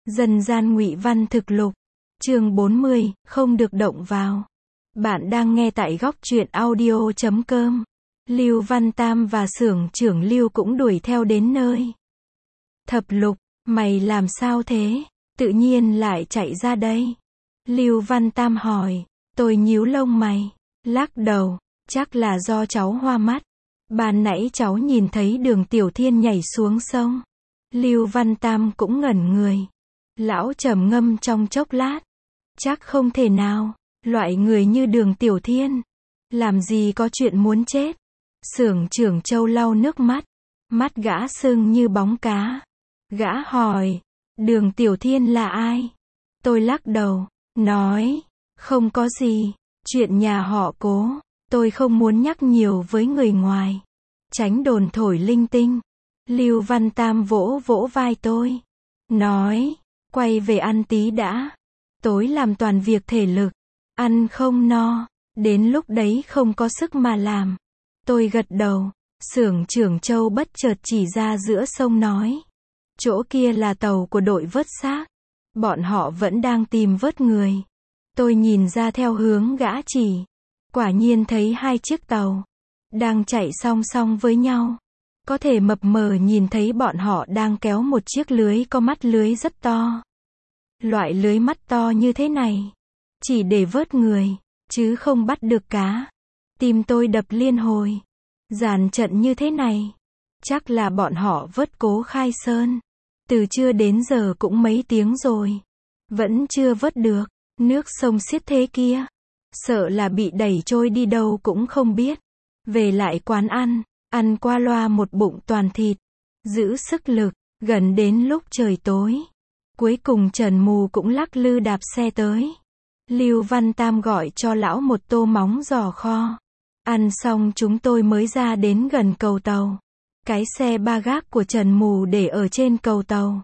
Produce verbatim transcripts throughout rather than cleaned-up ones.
Dân gian ngụy văn thực lục, chương bốn mươi, không được động vào. Bạn đang nghe tại góc truyện audio chấm com. Lưu Văn Tam và xưởng trưởng Lưu cũng đuổi theo đến nơi. Thập Lục, mày làm sao thế? Tự nhiên lại chạy ra đây. Lưu Văn Tam hỏi. Tôi nhíu lông mày, lắc đầu, chắc là do cháu hoa mắt. Ban nãy cháu nhìn thấy Đường Tiểu Thiên nhảy xuống sông. Lưu Văn Tam cũng ngẩn người. Lão trầm ngâm trong chốc lát. Chắc không thể nào, loại người như Đường Tiểu Thiên, làm gì có chuyện muốn chết. Xưởng trưởng Châu lau nước mắt, mắt gã sưng như bóng cá. Gã hỏi, Đường Tiểu Thiên là ai? Tôi lắc đầu, nói, không có gì, chuyện nhà họ Cố, tôi không muốn nhắc nhiều với người ngoài. Tránh đồn thổi linh tinh. Lưu Văn Tam vỗ vỗ vai tôi, nói, quay về ăn tí đã. Tối làm toàn việc thể lực, ăn không no, đến lúc đấy không có sức mà làm. Tôi gật đầu. Xưởng trưởng Châu bất chợt chỉ ra giữa sông nói, chỗ kia là tàu của đội vớt xác. Bọn họ vẫn đang tìm vớt người. Tôi nhìn ra theo hướng gã chỉ. Quả nhiên thấy hai chiếc tàu đang chạy song song với nhau. Có thể mập mờ nhìn thấy bọn họ đang kéo một chiếc lưới có mắt lưới rất to. Loại lưới mắt to như thế này, chỉ để vớt người, chứ không bắt được cá. Tim tôi đập liên hồi. Dàn trận như thế này, chắc là bọn họ vớt Cố Khai Sơn. Từ trưa đến giờ cũng mấy tiếng rồi, vẫn chưa vớt được. Nước sông xiết thế kia, sợ là bị đẩy trôi đi đâu cũng không biết. Về lại quán ăn, ăn qua loa một bụng toàn thịt, giữ sức lực. Gần đến lúc trời tối, cuối cùng Trần Mù cũng lắc lư đạp xe tới. Lưu Văn Tam gọi cho lão một tô móng giò kho. Ăn xong chúng tôi mới ra đến gần cầu tàu. Cái xe ba gác của Trần Mù để ở trên cầu tàu.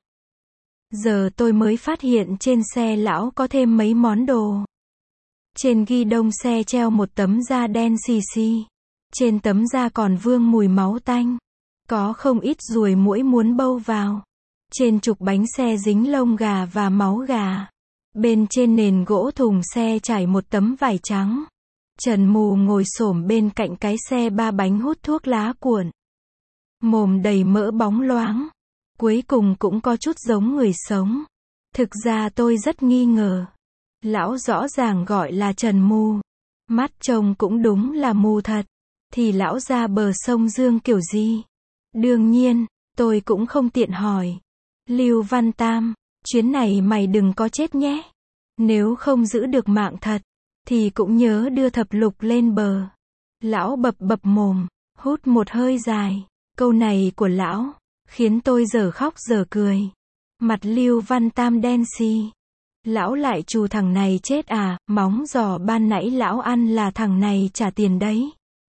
Giờ tôi mới phát hiện trên xe lão có thêm mấy món đồ. Trên ghi đông xe treo một tấm da đen xì xì. Trên tấm da còn vương mùi máu tanh. Có không ít ruồi muỗi muốn bâu vào. Trên trục bánh xe dính lông gà và máu gà. Bên trên nền gỗ thùng xe trải một tấm vải trắng. Trần Mù ngồi xổm bên cạnh cái xe ba bánh hút thuốc lá cuộn. Mồm đầy mỡ bóng loáng. Cuối cùng cũng có chút giống người sống. Thực ra tôi rất nghi ngờ. Lão rõ ràng gọi là Trần Mù. Mắt trông cũng đúng là mù thật. Thì lão ra bờ sông Dương kiểu gì? Đương nhiên, tôi cũng không tiện hỏi. Lưu Văn Tam, chuyến này mày đừng có chết nhé. Nếu không giữ được mạng thật, thì cũng nhớ đưa Thập Lục lên bờ. Lão bập bập mồm, hút một hơi dài. Câu này của lão khiến tôi giờ khóc giờ cười. Mặt Lưu Văn Tam đen xì. Lão lại trù thằng này chết à? Móng giò ban nãy lão ăn là thằng này trả tiền đấy.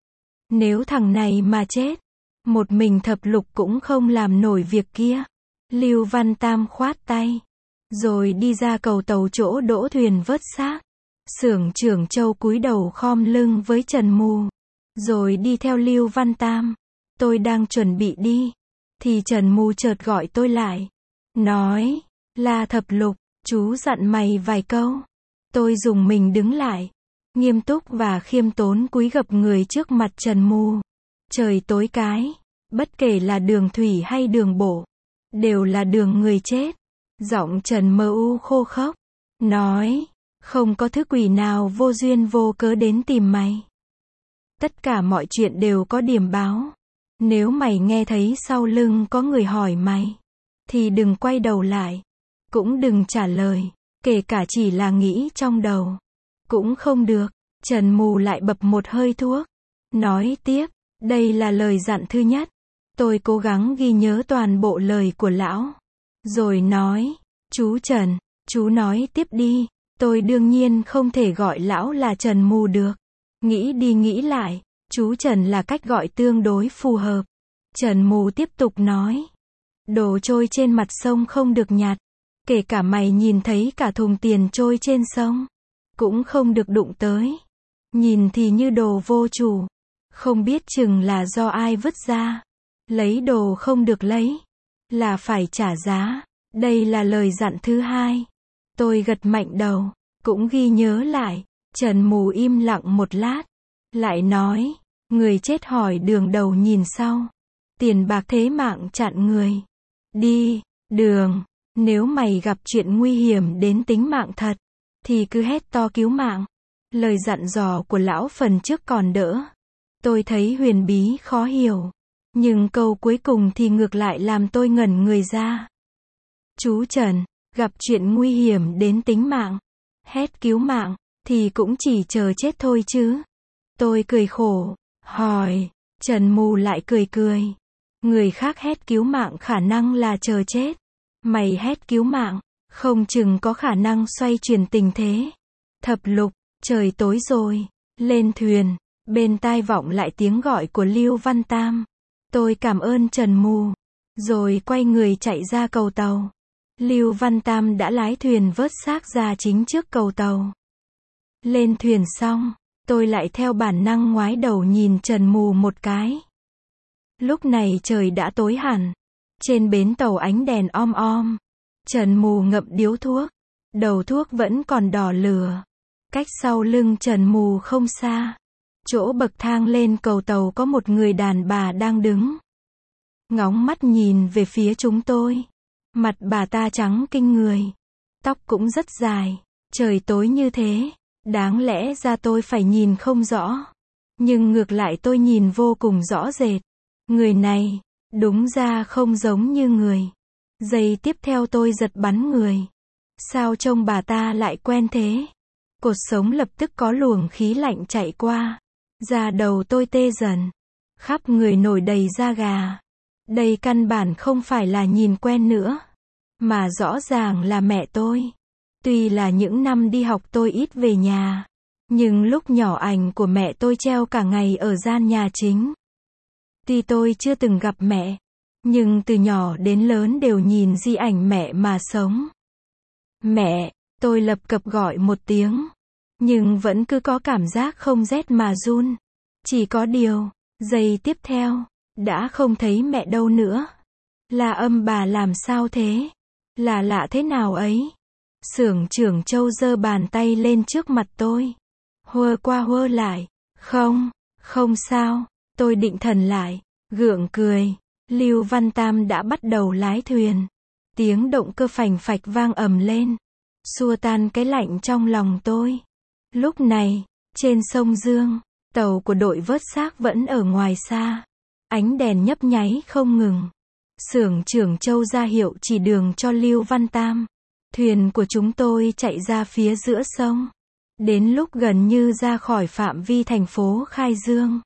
Nếu thằng này mà chết, một mình Thập Lục cũng không làm nổi việc kia. Lưu Văn Tam khoát tay, rồi đi ra cầu tàu chỗ đỗ thuyền vớt xác. Xưởng trưởng Châu cúi đầu khom lưng với Trần Mù, rồi đi theo Lưu Văn Tam. Tôi đang chuẩn bị đi, thì Trần Mù chợt gọi tôi lại. Nói, là Thập Lục, chú dặn mày vài câu. Tôi dùng mình đứng lại, nghiêm túc và khiêm tốn cúi gập người trước mặt Trần Mù. Trời tối cái, bất kể là đường thủy hay đường bộ, đều là đường người chết. Giọng Trần Mờ U khô khốc, nói, không có thứ quỷ nào vô duyên vô cớ đến tìm mày. Tất cả mọi chuyện đều có điểm báo. Nếu mày nghe thấy sau lưng có người hỏi mày, thì đừng quay đầu lại, cũng đừng trả lời, kể cả chỉ là nghĩ trong đầu. Cũng không được. Trần Mù lại bập một hơi thuốc, nói tiếp, đây là lời dặn thứ nhất. Tôi cố gắng ghi nhớ toàn bộ lời của lão. Rồi nói, chú Trần, chú nói tiếp đi. Tôi đương nhiên không thể gọi lão là Trần Mù được. Nghĩ đi nghĩ lại, chú Trần là cách gọi tương đối phù hợp. Trần Mù tiếp tục nói, đồ trôi trên mặt sông không được nhặt. Kể cả mày nhìn thấy cả thùng tiền trôi trên sông, cũng không được đụng tới. Nhìn thì như đồ vô chủ, không biết chừng là do ai vứt ra. Lấy đồ không được lấy, là phải trả giá. Đây là lời dặn thứ hai. Tôi gật mạnh đầu, cũng ghi nhớ lại. Trần Mù im lặng một lát, lại nói, người chết hỏi đường đầu nhìn sau. Tiền bạc thế mạng chặn người. Đi, Đường, nếu mày gặp chuyện nguy hiểm đến tính mạng thật, thì cứ hét to cứu mạng. Lời dặn dò của lão phần trước còn đỡ. Tôi thấy huyền bí khó hiểu. Nhưng câu cuối cùng thì ngược lại làm tôi ngẩn người ra. Chú Trần, gặp chuyện nguy hiểm đến tính mạng, hét cứu mạng, thì cũng chỉ chờ chết thôi chứ. Tôi cười khổ, hỏi, Trần Mù lại cười cười. Người khác hét cứu mạng khả năng là chờ chết. Mày hét cứu mạng, không chừng có khả năng xoay chuyển tình thế. Thập lục, trời tối rồi, lên thuyền, bên tai vọng lại tiếng gọi của Lưu Văn Tam. Tôi cảm ơn Trần Mù, rồi quay người chạy ra cầu tàu. Lưu Văn Tam đã lái thuyền vớt xác ra chính trước cầu tàu. Lên thuyền xong, tôi lại theo bản năng ngoái đầu nhìn Trần Mù một cái. Lúc này trời đã tối hẳn. Trên bến tàu ánh đèn om om. Trần Mù ngậm điếu thuốc. Đầu thuốc vẫn còn đỏ lửa. Cách sau lưng Trần Mù không xa. Chỗ bậc thang lên cầu tàu có một người đàn bà đang đứng. Ngóng mắt nhìn về phía chúng tôi. Mặt bà ta trắng kinh người. Tóc cũng rất dài. Trời tối như thế. Đáng lẽ ra tôi phải nhìn không rõ. Nhưng ngược lại tôi nhìn vô cùng rõ rệt. Người này, đúng ra không giống như người. Giây tiếp theo tôi giật bắn người. Sao trông bà ta lại quen thế? Cột sống lập tức có luồng khí lạnh chạy qua. Da đầu tôi tê dần. Khắp người nổi đầy da gà. Đây căn bản không phải là nhìn quen nữa. Mà rõ ràng là mẹ tôi. Tuy là những năm đi học tôi ít về nhà. Nhưng lúc nhỏ ảnh của mẹ tôi treo cả ngày ở gian nhà chính. Tuy tôi chưa từng gặp mẹ, nhưng từ nhỏ đến lớn đều nhìn di ảnh mẹ mà sống. Mẹ, tôi lập cập gọi một tiếng, nhưng vẫn cứ có cảm giác không rét mà run. Chỉ có điều, giây tiếp theo, đã không thấy mẹ đâu nữa. Là âm bà làm sao thế? Là lạ thế nào ấy? Xưởng trưởng Châu giơ bàn tay lên trước mặt tôi. Huơ qua huơ lại. Không, không sao. Tôi định thần lại, gượng cười. Lưu Văn Tam đã bắt đầu lái thuyền. Tiếng động cơ phành phạch vang ầm lên, xua tan cái lạnh trong lòng tôi. Lúc này, trên sông Dương, tàu của đội vớt xác vẫn ở ngoài xa. Ánh đèn nhấp nháy không ngừng. Xưởng trưởng Châu ra hiệu chỉ đường cho Lưu Văn Tam. Thuyền của chúng tôi chạy ra phía giữa sông. Đến lúc gần như ra khỏi phạm vi thành phố Khai Dương,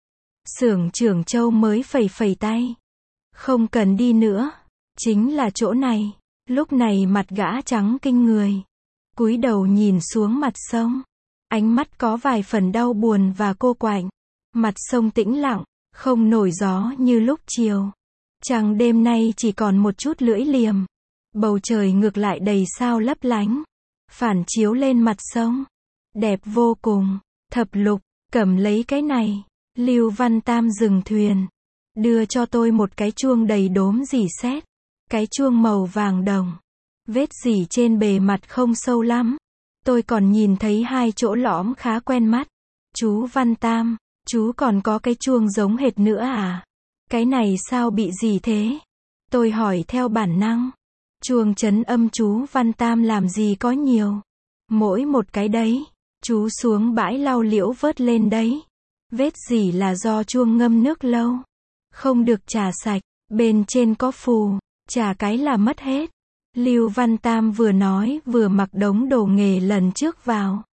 xưởng trưởng Châu mới phẩy phẩy tay. Không cần đi nữa. Chính là chỗ này. Lúc này mặt gã trắng kinh người. Cúi đầu nhìn xuống mặt sông. Ánh mắt có vài phần đau buồn và cô quạnh. Mặt sông tĩnh lặng, không nổi gió như lúc chiều. Trăng đêm nay chỉ còn một chút lưỡi liềm. Bầu trời ngược lại đầy sao lấp lánh. Phản chiếu lên mặt sông. Đẹp vô cùng. Thập lục, cầm lấy cái này. Lưu Văn Tam dừng thuyền. Đưa cho tôi một cái chuông đầy đốm rỉ sét. Cái chuông màu vàng đồng. Vết rỉ trên bề mặt không sâu lắm. Tôi còn nhìn thấy hai chỗ lõm khá quen mắt. Chú Văn Tam, chú còn có cái chuông giống hệt nữa à? Cái này sao bị gì thế? Tôi hỏi theo bản năng. Chuông trấn âm chú Văn Tam làm gì có nhiều. Mỗi một cái đấy. Chú xuống bãi lau liễu vớt lên đấy. Vết rỉ là do chuông ngâm nước lâu. Không được trà sạch. Bên trên có phù. Trà cái là mất hết. Lưu Văn Tam vừa nói vừa mặc đống đồ nghề lần trước vào.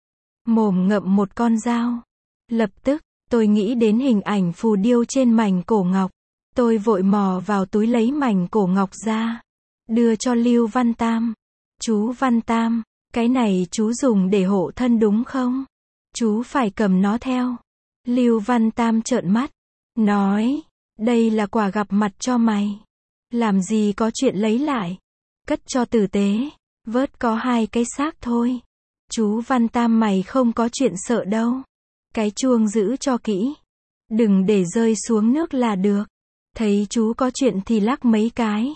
Mồm ngậm một con dao. Lập tức, tôi nghĩ đến hình ảnh phù điêu trên mảnh cổ ngọc. Tôi vội mò vào túi lấy mảnh cổ ngọc ra. Đưa cho Lưu Văn Tam. Chú Văn Tam, cái này chú dùng để hộ thân đúng không? Chú phải cầm nó theo. Lưu Văn Tam trợn mắt. Nói, đây là quà gặp mặt cho mày. Làm gì có chuyện lấy lại. Cất cho tử tế. Vớt có hai cái xác thôi. Chú Văn Tam mày không có chuyện sợ đâu. Cái chuông giữ cho kỹ. Đừng để rơi xuống nước là được. Thấy chú có chuyện thì lắc mấy cái.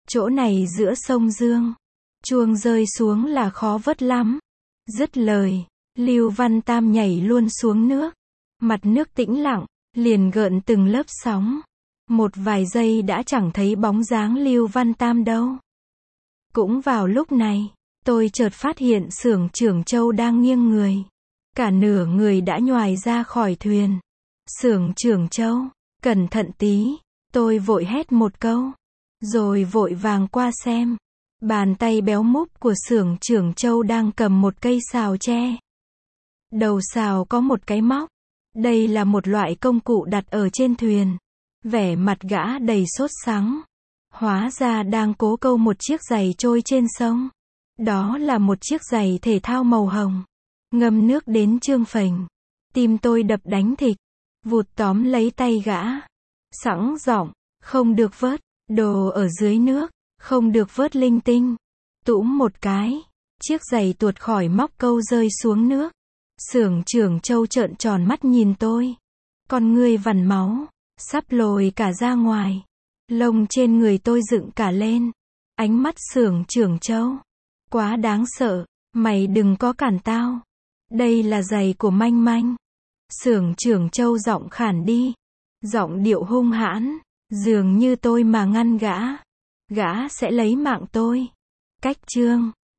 Chỗ này giữa sông Dương. Chuông rơi xuống là khó vớt lắm. Dứt lời, Lưu Văn Tam nhảy luôn xuống nước. Mặt nước tĩnh lặng, liền gợn từng lớp sóng. Một vài giây đã chẳng thấy bóng dáng Lưu Văn Tam đâu. Cũng vào lúc này, tôi chợt phát hiện Xưởng Trưởng Châu đang nghiêng người. Cả nửa người đã nhoài ra khỏi thuyền. Xưởng Trưởng Châu, cẩn thận tí, tôi vội hét một câu. Rồi vội vàng qua xem. Bàn tay béo múp của Xưởng Trưởng Châu đang cầm một cây sào tre. Đầu sào có một cái móc. Đây là một loại công cụ đặt ở trên thuyền. Vẻ mặt gã đầy sốt sắng. Hóa ra đang cố câu một chiếc giày trôi trên sông. Đó là một chiếc giày thể thao màu hồng. Ngâm nước đến trương phình. Tim tôi đập đánh thịch. Vụt tóm lấy tay gã. Sẵn giọng, không được vớt đồ ở dưới nước, không được vớt linh tinh. Tũm một cái, chiếc giày tuột khỏi móc câu rơi xuống nước. Xưởng Trưởng Châu trợn tròn mắt nhìn tôi. Con ngươi vằn máu, sắp lồi cả ra ngoài. Lông trên người tôi dựng cả lên. Ánh mắt Xưởng Trưởng Châu. Quá đáng sợ, mày đừng có cản tao. Đây là giày của Manh Manh. Xưởng Trưởng Châu giọng khản đi. Giọng điệu hung hãn. Dường như tôi mà ngăn gã. Gã sẽ lấy mạng tôi. Cách chương.